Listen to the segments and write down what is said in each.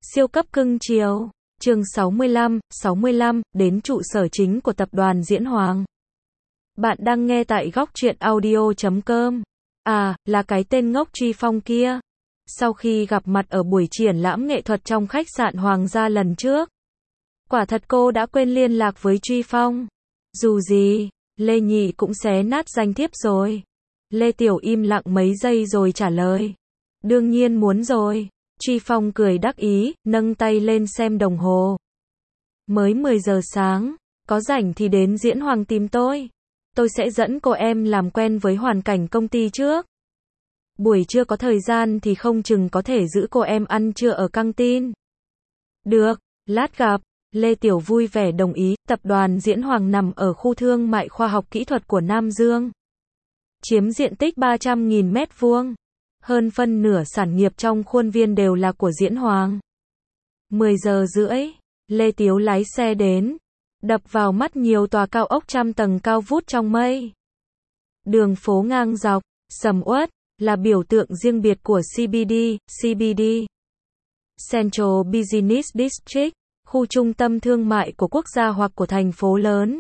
Siêu cấp cưng chiều. Chương 65, đến trụ sở chính của tập đoàn Diễn Hoàng. Bạn đang nghe tại góc truyện audio.com. À, là cái tên ngốc Truy Phong kia. Sau khi gặp mặt ở buổi triển lãm nghệ thuật trong khách sạn Hoàng gia lần trước, quả thật cô đã quên liên lạc với Truy Phong. Dù gì, Lê Nhị cũng xé nát danh thiếp rồi. Lê Tiểu im lặng mấy giây rồi trả lời. Đương nhiên muốn rồi. Truy Phong cười đắc ý, nâng tay lên xem đồng hồ. Mới 10 giờ sáng, có rảnh thì đến Diễn Hoàng tìm tôi. Tôi sẽ dẫn cô em làm quen với hoàn cảnh công ty trước. Buổi trưa có thời gian thì không chừng có thể giữ cô em ăn trưa ở căng tin. Được, lát gặp. Lê Tiểu vui vẻ đồng ý. Tập đoàn Diễn Hoàng nằm ở khu thương mại khoa học kỹ thuật của Nam Dương, chiếm diện tích 300.000 mét vuông. Hơn phân nửa sản nghiệp trong khuôn viên đều là của Diễn Hoàng. 10 giờ rưỡi, Lê Tiếu lái xe đến. Đập vào mắt nhiều tòa cao ốc trăm tầng cao vút trong mây. Đường phố ngang dọc, sầm uất, là biểu tượng riêng biệt của CBD, Central Business District, khu trung tâm thương mại của quốc gia hoặc của thành phố lớn.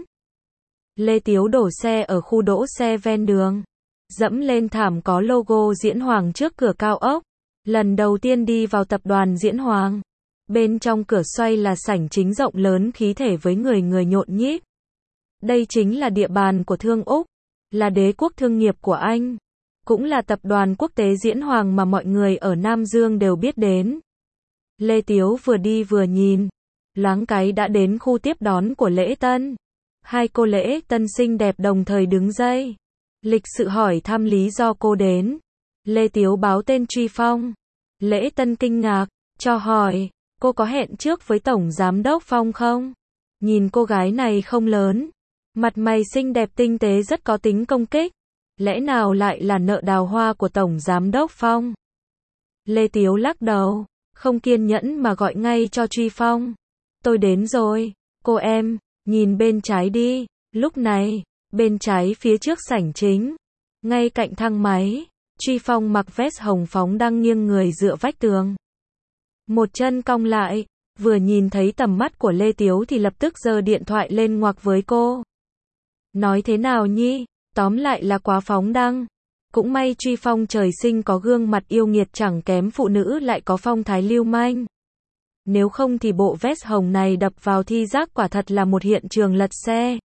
Lê Tiếu đổ xe ở khu đỗ xe ven đường. Dẫm lên thảm có logo Diễn Hoàng trước cửa cao ốc. Lần đầu tiên đi vào tập đoàn Diễn Hoàng. Bên trong cửa xoay là sảnh chính rộng lớn khí thể với người nhộn nhịp. Đây chính là địa bàn của Thương Úc, là đế quốc thương nghiệp của Anh, cũng là tập đoàn quốc tế Diễn Hoàng mà mọi người ở Nam Dương đều biết đến. Lê Tiếu vừa đi vừa nhìn, loáng cái đã đến khu tiếp đón của lễ tân. Hai cô lễ tân xinh đẹp đồng thời đứng dây, lịch sự hỏi thăm lý do cô đến. Lê Tiếu báo tên Truy Phong. Lễ tân kinh ngạc, cho hỏi, cô có hẹn trước với Tổng Giám đốc Phong không? Nhìn cô gái này không lớn, mặt mày xinh đẹp tinh tế rất có tính công kích. Lẽ nào lại là nợ đào hoa của Tổng Giám đốc Phong? Lê Tiếu lắc đầu, không kiên nhẫn mà gọi ngay cho Truy Phong. Tôi đến rồi, cô em, nhìn bên trái đi. Lúc này, bên trái phía trước sảnh chính, ngay cạnh thang máy, Truy Phong mặc vest hồng phóng đang nghiêng người dựa vách tường. Một chân cong lại, vừa nhìn thấy tầm mắt của Lê Tiếu thì lập tức giơ điện thoại lên ngoặc với cô. Nói thế nào nhi, tóm lại là quá phóng đăng. Cũng may Truy Phong trời sinh có gương mặt yêu nghiệt chẳng kém phụ nữ lại có phong thái lưu manh. Nếu không thì bộ vest hồng này đập vào thi giác quả thật là một hiện trường lật xe.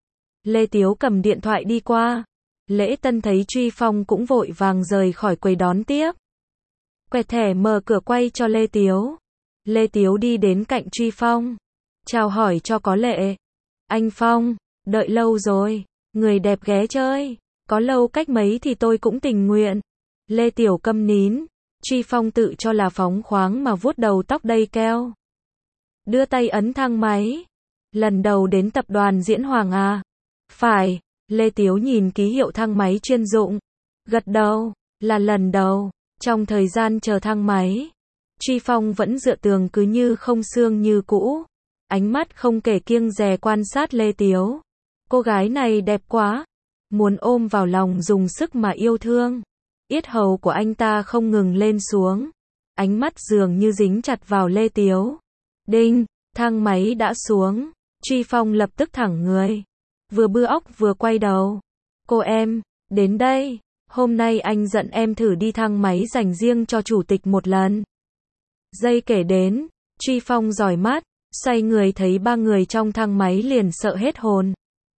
Lê Tiếu cầm điện thoại đi qua. Lễ tân thấy Truy Phong cũng vội vàng rời khỏi quầy đón tiếp. Quẹt thẻ mở cửa quay cho Lê Tiếu. Lê Tiếu đi đến cạnh Truy Phong, chào hỏi cho có lệ. Anh Phong, đợi lâu rồi, người đẹp ghé chơi. Có lâu cách mấy thì tôi cũng tình nguyện. Lê Tiểu câm nín. Truy Phong tự cho là phóng khoáng mà vuốt đầu tóc đầy keo. Đưa tay ấn thang máy. Lần đầu đến tập đoàn Diễn Hoàng à? Phải. Lê Tiếu nhìn ký hiệu thang máy chuyên dụng. Gật đầu. Là lần đầu. Trong thời gian chờ thang máy, Truy Phong vẫn dựa tường cứ như không xương như cũ. Ánh mắt không kể kiêng dè quan sát Lê Tiếu. Cô gái này đẹp quá. Muốn ôm vào lòng dùng sức mà yêu thương. Yết hầu của anh ta không ngừng lên xuống. Ánh mắt dường như dính chặt vào Lê Tiếu. Đinh, thang máy đã xuống. Truy Phong lập tức thẳng người. Vừa bưa óc vừa quay đầu. Cô em, đến đây. Hôm nay anh dẫn em thử đi thang máy dành riêng cho chủ tịch một lần. Giây kể đến, Truy Phong dõi mắt, xoay người thấy ba người trong thang máy liền sợ hết hồn.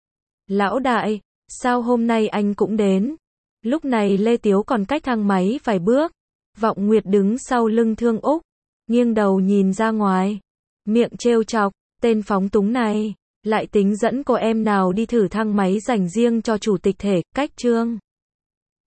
Lão đại, sao hôm nay anh cũng đến? Lúc này Lê Tiếu còn cách thang máy vài bước. Vọng Nguyệt đứng sau lưng Thương Úc, nghiêng đầu nhìn ra ngoài, miệng trêu chọc, tên phóng túng này, lại tính dẫn cô em nào đi thử thang máy dành riêng cho chủ tịch thể, cách trương.